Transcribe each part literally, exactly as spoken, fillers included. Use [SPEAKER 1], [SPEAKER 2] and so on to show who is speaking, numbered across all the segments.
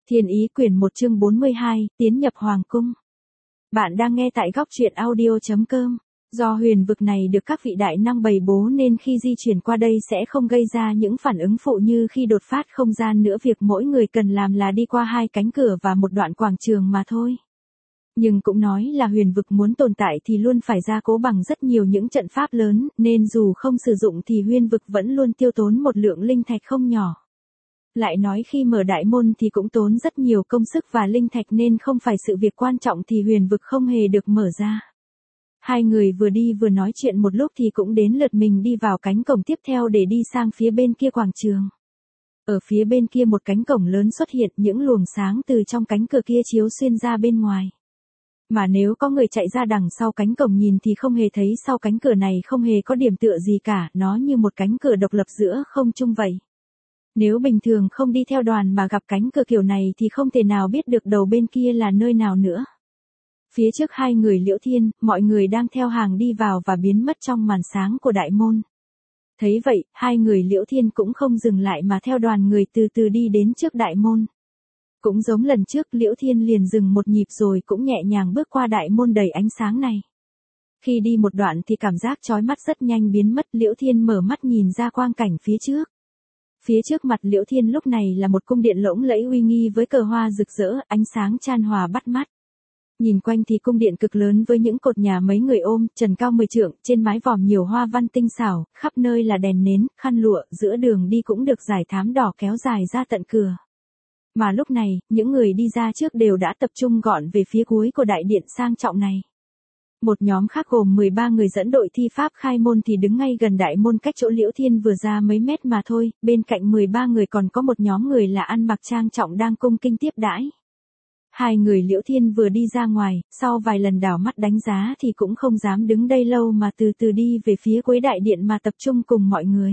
[SPEAKER 1] Thiên Ý quyển một chương bốn mươi hai, tiến nhập Hoàng cung. Bạn đang nghe tại góc truyện audio chấm com. Do huyền vực này được các vị đại năng bày bố nên khi di chuyển qua đây sẽ không gây ra những phản ứng phụ như khi đột phát không gian nữa, việc mỗi người cần làm là đi qua hai cánh cửa và một đoạn quảng trường mà thôi. Nhưng cũng nói là huyền vực muốn tồn tại thì luôn phải gia cố bằng rất nhiều những trận pháp lớn, nên dù không sử dụng thì huyền vực vẫn luôn tiêu tốn một lượng linh thạch không nhỏ. Lại nói khi mở đại môn thì cũng tốn rất nhiều công sức và linh thạch nên không phải sự việc quan trọng thì huyền vực không hề được mở ra. Hai người vừa đi vừa nói chuyện một lúc thì cũng đến lượt mình đi vào cánh cổng tiếp theo để đi sang phía bên kia quảng trường. Ở phía bên kia một cánh cổng lớn xuất hiện, những luồng sáng từ trong cánh cửa kia chiếu xuyên ra bên ngoài. Mà nếu có người chạy ra đằng sau cánh cổng nhìn thì không hề thấy sau cánh cửa này không hề có điểm tựa gì cả, nó như một cánh cửa độc lập giữa không trung vậy. Nếu bình thường không đi theo đoàn mà gặp cánh cửa kiểu này thì không thể nào biết được đầu bên kia là nơi nào nữa. Phía trước hai người Liễu Thiên, mọi người đang theo hàng đi vào và biến mất trong màn sáng của đại môn. Thấy vậy, hai người Liễu Thiên cũng không dừng lại mà theo đoàn người từ từ đi đến trước đại môn. Cũng giống lần trước, Liễu Thiên liền dừng một nhịp rồi cũng nhẹ nhàng bước qua đại môn đầy ánh sáng này. Khi đi một đoạn thì cảm giác chói mắt rất nhanh biến mất, Liễu Thiên mở mắt nhìn ra quang cảnh phía trước. Phía trước mặt Liễu Thiên lúc này là một cung điện lỗng lẫy uy nghi với cờ hoa rực rỡ, ánh sáng chan hòa bắt mắt. Nhìn quanh thì cung điện cực lớn với những cột nhà mấy người ôm, trần cao mười trượng, trên mái vòm nhiều hoa văn tinh xảo, khắp nơi là đèn nến, khăn lụa, giữa đường đi cũng được dải thám đỏ kéo dài ra tận cửa. Mà lúc này, những người đi ra trước đều đã tập trung gọn về phía cuối của đại điện sang trọng này. Một nhóm khác gồm mười ba người dẫn đội thi pháp khai môn thì đứng ngay gần đại môn cách chỗ Liễu Thiên vừa ra mấy mét mà thôi, bên cạnh mười ba người còn có một nhóm người là ăn mặc trang trọng đang cung kinh tiếp đãi. Hai người Liễu Thiên vừa đi ra ngoài, sau vài lần đảo mắt đánh giá thì cũng không dám đứng đây lâu mà từ từ đi về phía cuối đại điện mà tập trung cùng mọi người.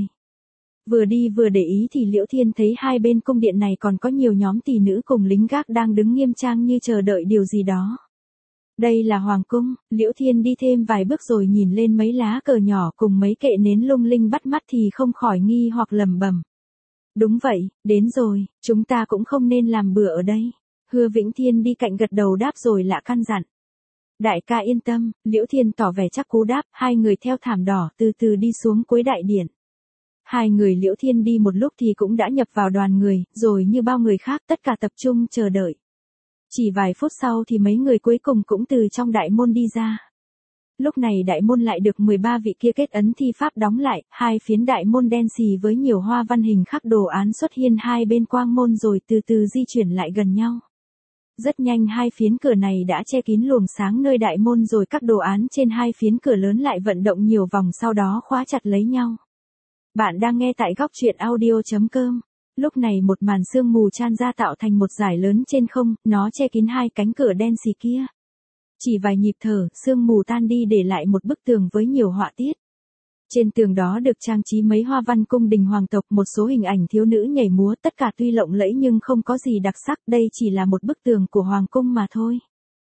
[SPEAKER 1] Vừa đi vừa để ý thì Liễu Thiên thấy hai bên cung điện này còn có nhiều nhóm tỷ nữ cùng lính gác đang đứng nghiêm trang như chờ đợi điều gì đó. Đây là Hoàng cung. Liễu Thiên đi thêm vài bước rồi nhìn lên mấy lá cờ nhỏ cùng mấy kệ nến lung linh bắt mắt thì không khỏi nghi hoặc lẩm bẩm. Đúng vậy, đến rồi, chúng ta cũng không nên làm bừa ở đây. Hứa Vĩnh Thiên đi cạnh gật đầu đáp rồi lạ căn dặn. Đại ca yên tâm, Liễu Thiên tỏ vẻ chắc cú đáp, hai người theo thảm đỏ từ từ đi xuống cuối đại điện. Hai người Liễu Thiên đi một lúc thì cũng đã nhập vào đoàn người, rồi như bao người khác tất cả tập trung chờ đợi. Chỉ vài phút sau thì mấy người cuối cùng cũng từ trong đại môn đi ra. Lúc này đại môn lại được mười ba vị kia kết ấn thi pháp đóng lại, hai phiến đại môn đen xì với nhiều hoa văn hình khắc đồ án xuất hiện hai bên quang môn rồi từ từ di chuyển lại gần nhau. Rất nhanh hai phiến cửa này đã che kín luồng sáng nơi đại môn rồi các đồ án trên hai phiến cửa lớn lại vận động nhiều vòng sau đó khóa chặt lấy nhau. Bạn đang nghe tại góc truyện audio chấm com. Lúc này một màn sương mù chan ra tạo thành một dải lớn trên không, nó che kín hai cánh cửa đen xì kia. Chỉ vài nhịp thở, sương mù tan đi để lại một bức tường với nhiều họa tiết. Trên tường đó được trang trí mấy hoa văn cung đình hoàng tộc, một số hình ảnh thiếu nữ nhảy múa, tất cả tuy lộng lẫy nhưng không có gì đặc sắc, đây chỉ là một bức tường của hoàng cung mà thôi.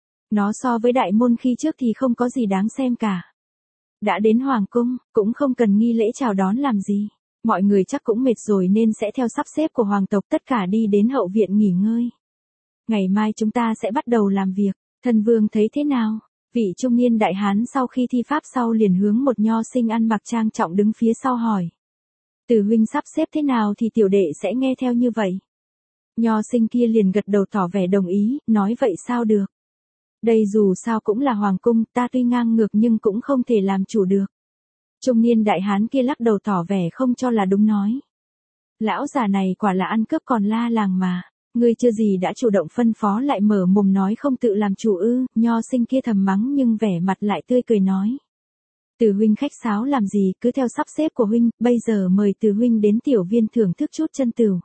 [SPEAKER 1] Nó so với đại môn khi trước thì không có gì đáng xem cả. Đã đến hoàng cung, cũng không cần nghi lễ chào đón làm gì. Mọi người chắc cũng mệt rồi nên sẽ theo sắp xếp của hoàng tộc tất cả đi đến hậu viện nghỉ ngơi. Ngày mai chúng ta sẽ bắt đầu làm việc. Thần vương thấy thế nào? Vị trung niên đại hán sau khi thi pháp sau liền hướng một nho sinh ăn mặc trang trọng đứng phía sau hỏi. Từ huynh sắp xếp thế nào thì tiểu đệ sẽ nghe theo như vậy. Nho sinh kia liền gật đầu tỏ vẻ đồng ý, nói vậy sao được. Đây dù sao cũng là hoàng cung, ta tuy ngang ngược nhưng cũng không thể làm chủ được. Trung niên đại hán kia lắc đầu tỏ vẻ không cho là đúng nói. Lão già này quả là ăn cướp còn la làng mà. Ngươi chưa gì đã chủ động phân phó lại mở mồm nói không tự làm chủ ư? Nho sinh kia thầm mắng nhưng vẻ mặt lại tươi cười nói. Từ huynh khách sáo làm gì, cứ theo sắp xếp của huynh, bây giờ mời từ huynh đến tiểu viên thưởng thức chút chân tửu.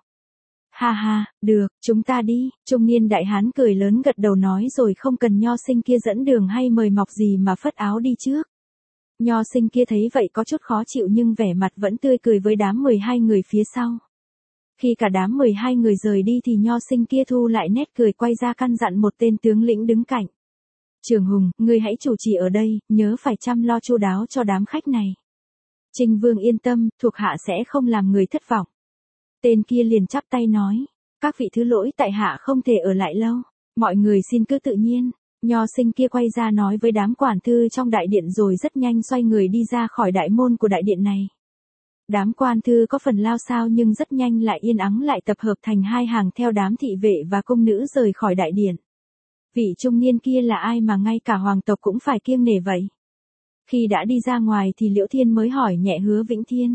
[SPEAKER 1] Ha ha, được, chúng ta đi. Trung niên đại hán cười lớn gật đầu nói rồi không cần nho sinh kia dẫn đường hay mời mọc gì mà phất áo đi trước. Nho sinh kia thấy vậy có chút khó chịu nhưng vẻ mặt vẫn tươi cười với đám mười hai người phía sau. Khi cả đám mười hai người rời đi thì nho sinh kia thu lại nét cười quay ra căn dặn một tên tướng lĩnh đứng cạnh. Trường Hùng, ngươi hãy chủ trì ở đây, nhớ phải chăm lo chu đáo cho đám khách này. Trình Vương yên tâm, thuộc hạ sẽ không làm người thất vọng. Tên kia liền chắp tay nói. Các vị thứ lỗi tại hạ không thể ở lại lâu, mọi người xin cứ tự nhiên. Nho sinh kia quay ra nói với đám quản thư trong đại điện rồi rất nhanh xoay người đi ra khỏi đại môn của đại điện này. Đám quan thư có phần lao xao nhưng rất nhanh lại yên ắng lại tập hợp thành hai hàng theo đám thị vệ và cung nữ rời khỏi đại điện. Vị trung niên kia là ai mà ngay cả hoàng tộc cũng phải kiêng nể vậy? Khi đã đi ra ngoài thì Liễu Thiên mới hỏi nhẹ Hứa Vĩnh Thiên.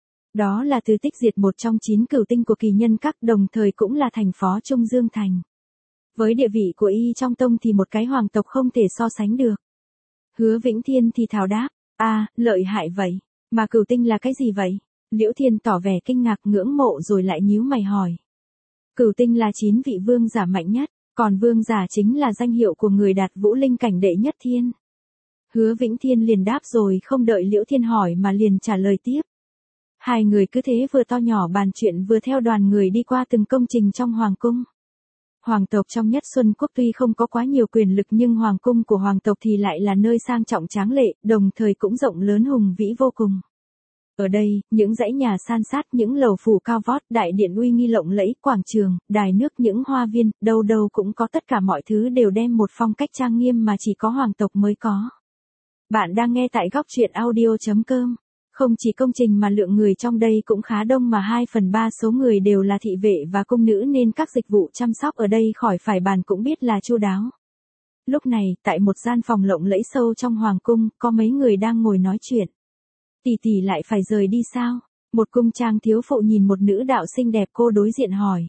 [SPEAKER 1] Đó là Từ Tích Diệt, một trong chín cửu tinh của kỳ nhân các, đồng thời cũng là thành phó Trung Dương Thành. Với địa vị của y trong tông thì một cái hoàng tộc không thể so sánh được. Hứa Vĩnh Thiên thì thào đáp, à, lợi hại vậy, mà cửu tinh là cái gì vậy? Liễu Thiên tỏ vẻ kinh ngạc ngưỡng mộ rồi lại nhíu mày hỏi. Cửu tinh là chín vị vương giả mạnh nhất, còn vương giả chính là danh hiệu của người đạt vũ linh cảnh đệ nhất thiên. Hứa Vĩnh Thiên liền đáp rồi không đợi Liễu Thiên hỏi mà liền trả lời tiếp. Hai người cứ thế vừa to nhỏ bàn chuyện vừa theo đoàn người đi qua từng công trình trong hoàng cung. Hoàng tộc trong Nhất Xuân Quốc tuy không có quá nhiều quyền lực nhưng hoàng cung của hoàng tộc thì lại là nơi sang trọng tráng lệ, đồng thời cũng rộng lớn hùng vĩ vô cùng. Ở đây, những dãy nhà san sát, những lầu phủ cao vót, đại điện uy nghi lộng lẫy, quảng trường, đài nước, những hoa viên, đâu đâu cũng có, tất cả mọi thứ đều đem một phong cách trang nghiêm mà chỉ có hoàng tộc mới có. Bạn đang nghe tại góc truyện audio chấm com. Không chỉ công trình mà lượng người trong đây cũng khá đông, mà hai phần ba số người đều là thị vệ và cung nữ nên các dịch vụ chăm sóc ở đây khỏi phải bàn cũng biết là chu đáo. Lúc này, tại một gian phòng lộng lẫy sâu trong hoàng cung, có mấy người đang ngồi nói chuyện. Tỷ tỷ lại phải rời đi sao? Một cung trang thiếu phụ nhìn một nữ đạo xinh đẹp cô đối diện hỏi.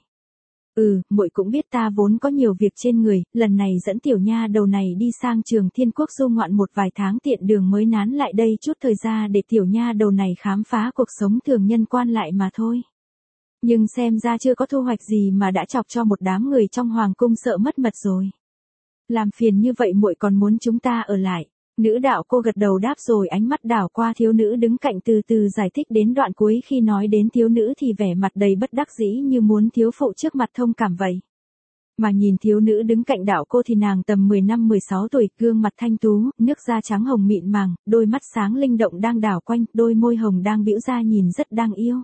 [SPEAKER 1] Ừ, muội cũng biết ta vốn có nhiều việc trên người, lần này dẫn tiểu nha đầu này đi sang Trường Thiên Quốc du ngoạn một vài tháng, tiện đường mới nán lại đây chút thời gian để tiểu nha đầu này khám phá cuộc sống thường nhân quan lại mà thôi. Nhưng xem ra chưa có thu hoạch gì mà đã chọc cho một đám người trong hoàng cung sợ mất mật rồi. Làm phiền như vậy muội còn muốn chúng ta ở lại. Nữ đạo cô gật đầu đáp rồi ánh mắt đảo qua thiếu nữ đứng cạnh từ từ giải thích đến đoạn cuối, khi nói đến thiếu nữ thì vẻ mặt đầy bất đắc dĩ như muốn thiếu phụ trước mặt thông cảm vậy. Mà nhìn thiếu nữ đứng cạnh đạo cô thì nàng tầm mười lăm mười sáu tuổi, gương mặt thanh tú, nước da trắng hồng mịn màng, đôi mắt sáng linh động đang đảo quanh, đôi môi hồng đang bĩu ra nhìn rất đáng yêu.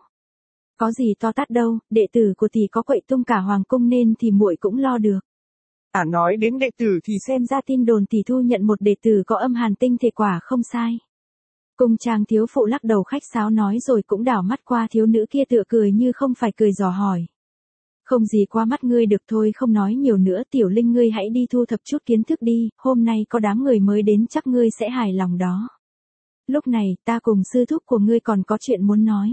[SPEAKER 1] Có gì to tát đâu, đệ tử của tỷ có quậy tung cả hoàng cung nên thì muội cũng lo được.
[SPEAKER 2] À, nói đến đệ tử thì
[SPEAKER 1] xem ra tin đồn tỷ thu nhận một đệ tử có âm hàn tinh thể quả không sai. Cung trang thiếu phụ lắc đầu khách sáo nói rồi cũng đảo mắt qua thiếu nữ kia tựa cười như không phải cười dò hỏi. Không gì qua mắt ngươi được, thôi không nói nhiều nữa, tiểu linh ngươi hãy đi thu thập chút kiến thức đi, hôm nay có đám người mới đến chắc ngươi sẽ hài lòng đó. Lúc này ta cùng sư thúc của ngươi còn có chuyện muốn nói.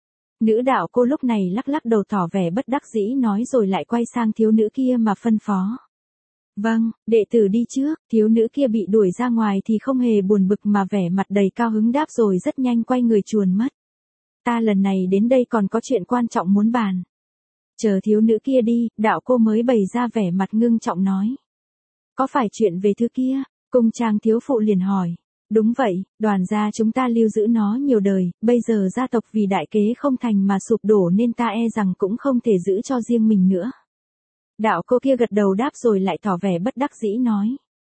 [SPEAKER 1] Nữ đạo cô lúc này lắc lắc đầu tỏ vẻ bất đắc dĩ nói rồi lại quay sang thiếu nữ kia mà phân phó. Vâng, đệ tử đi trước. Thiếu nữ kia bị đuổi ra ngoài thì không hề buồn bực mà vẻ mặt đầy cao hứng đáp rồi rất nhanh quay người chuồn mất. Ta lần này đến đây còn có chuyện quan trọng muốn bàn. Chờ thiếu nữ kia đi, đạo cô mới bày ra vẻ mặt ngưng trọng nói. Có phải chuyện về thứ kia? Cung trang thiếu phụ liền hỏi. Đúng vậy, đoàn gia chúng ta lưu giữ nó nhiều đời, bây giờ gia tộc vì đại kế không thành mà sụp đổ nên ta e rằng cũng không thể giữ cho riêng mình nữa. Đạo cô kia gật đầu đáp rồi lại tỏ vẻ bất đắc dĩ nói.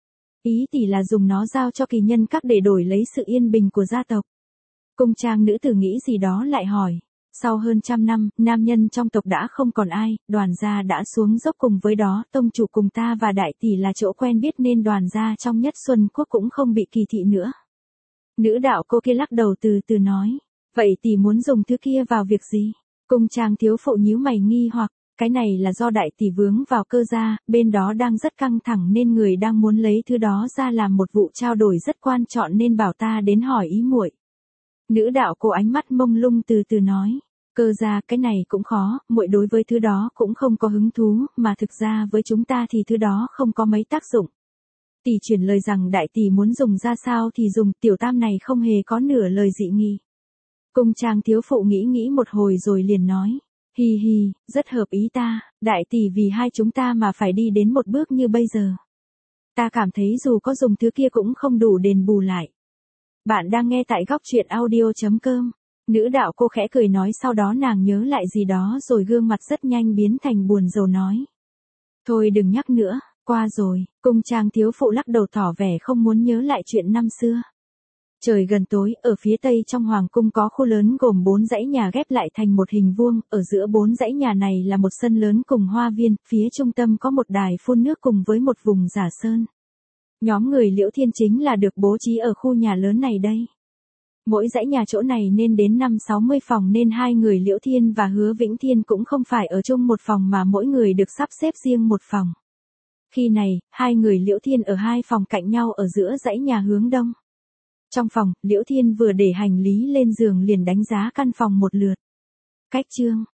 [SPEAKER 1] Ý tỷ là dùng nó giao cho kỳ nhân các để đổi lấy sự yên bình của gia tộc. Cung trang nữ tử nghĩ gì đó lại hỏi. Sau hơn trăm năm, nam nhân trong tộc đã không còn ai, đoàn gia đã xuống dốc, cùng với đó tông chủ cùng ta và đại tỷ là chỗ quen biết nên đoàn gia trong Nhất Xuân Quốc cũng không bị kỳ thị nữa. Nữ đạo cô kia lắc đầu từ từ nói. Vậy tỷ muốn dùng thứ kia vào việc gì? Cung trang thiếu phụ nhíu mày nghi hoặc. Cái này là do đại tỷ vướng vào cơ gia, bên đó đang rất căng thẳng nên người đang muốn lấy thứ đó ra làm một vụ trao đổi rất quan trọng nên bảo ta đến hỏi ý muội. Nữ đạo cô ánh mắt mông lung từ từ nói. Cơ gia cái này cũng khó, muội đối với thứ đó cũng không có hứng thú, mà thực ra với chúng ta thì thứ đó không có mấy tác dụng. Tỷ chuyển lời rằng đại tỷ muốn dùng ra sao thì dùng, tiểu tam này không hề có nửa lời dị nghị. Cung trang thiếu phụ nghĩ nghĩ một hồi rồi liền nói. Hi hi, rất hợp ý ta, đại tỷ vì hai chúng ta mà phải đi đến một bước như bây giờ. Ta cảm thấy dù có dùng thứ kia cũng không đủ đền bù lại. Bạn đang nghe tại góc truyện audio chấm com. Nữ đạo cô khẽ cười nói, sau đó nàng nhớ lại gì đó rồi gương mặt rất nhanh biến thành buồn rầu nói. Thôi đừng nhắc nữa, qua rồi. Cung trang thiếu phụ lắc đầu tỏ vẻ không muốn nhớ lại chuyện năm xưa. Trời gần tối, ở phía tây trong hoàng cung có khu lớn gồm bốn dãy nhà ghép lại thành một hình vuông, ở giữa bốn dãy nhà này là một sân lớn cùng hoa viên, phía trung tâm có một đài phun nước cùng với một vùng giả sơn. Nhóm người Liễu Thiên chính là được bố trí ở khu nhà lớn này đây. Mỗi dãy nhà chỗ này nên đến năm sáu mươi phòng nên hai người Liễu Thiên và Hứa Vĩnh Thiên cũng không phải ở chung một phòng mà mỗi người được sắp xếp riêng một phòng. Khi này, hai người Liễu Thiên ở hai phòng cạnh nhau ở giữa dãy nhà hướng đông. Trong phòng, Liễu Thiên vừa để hành lý lên giường liền đánh giá căn phòng một lượt. Cách chương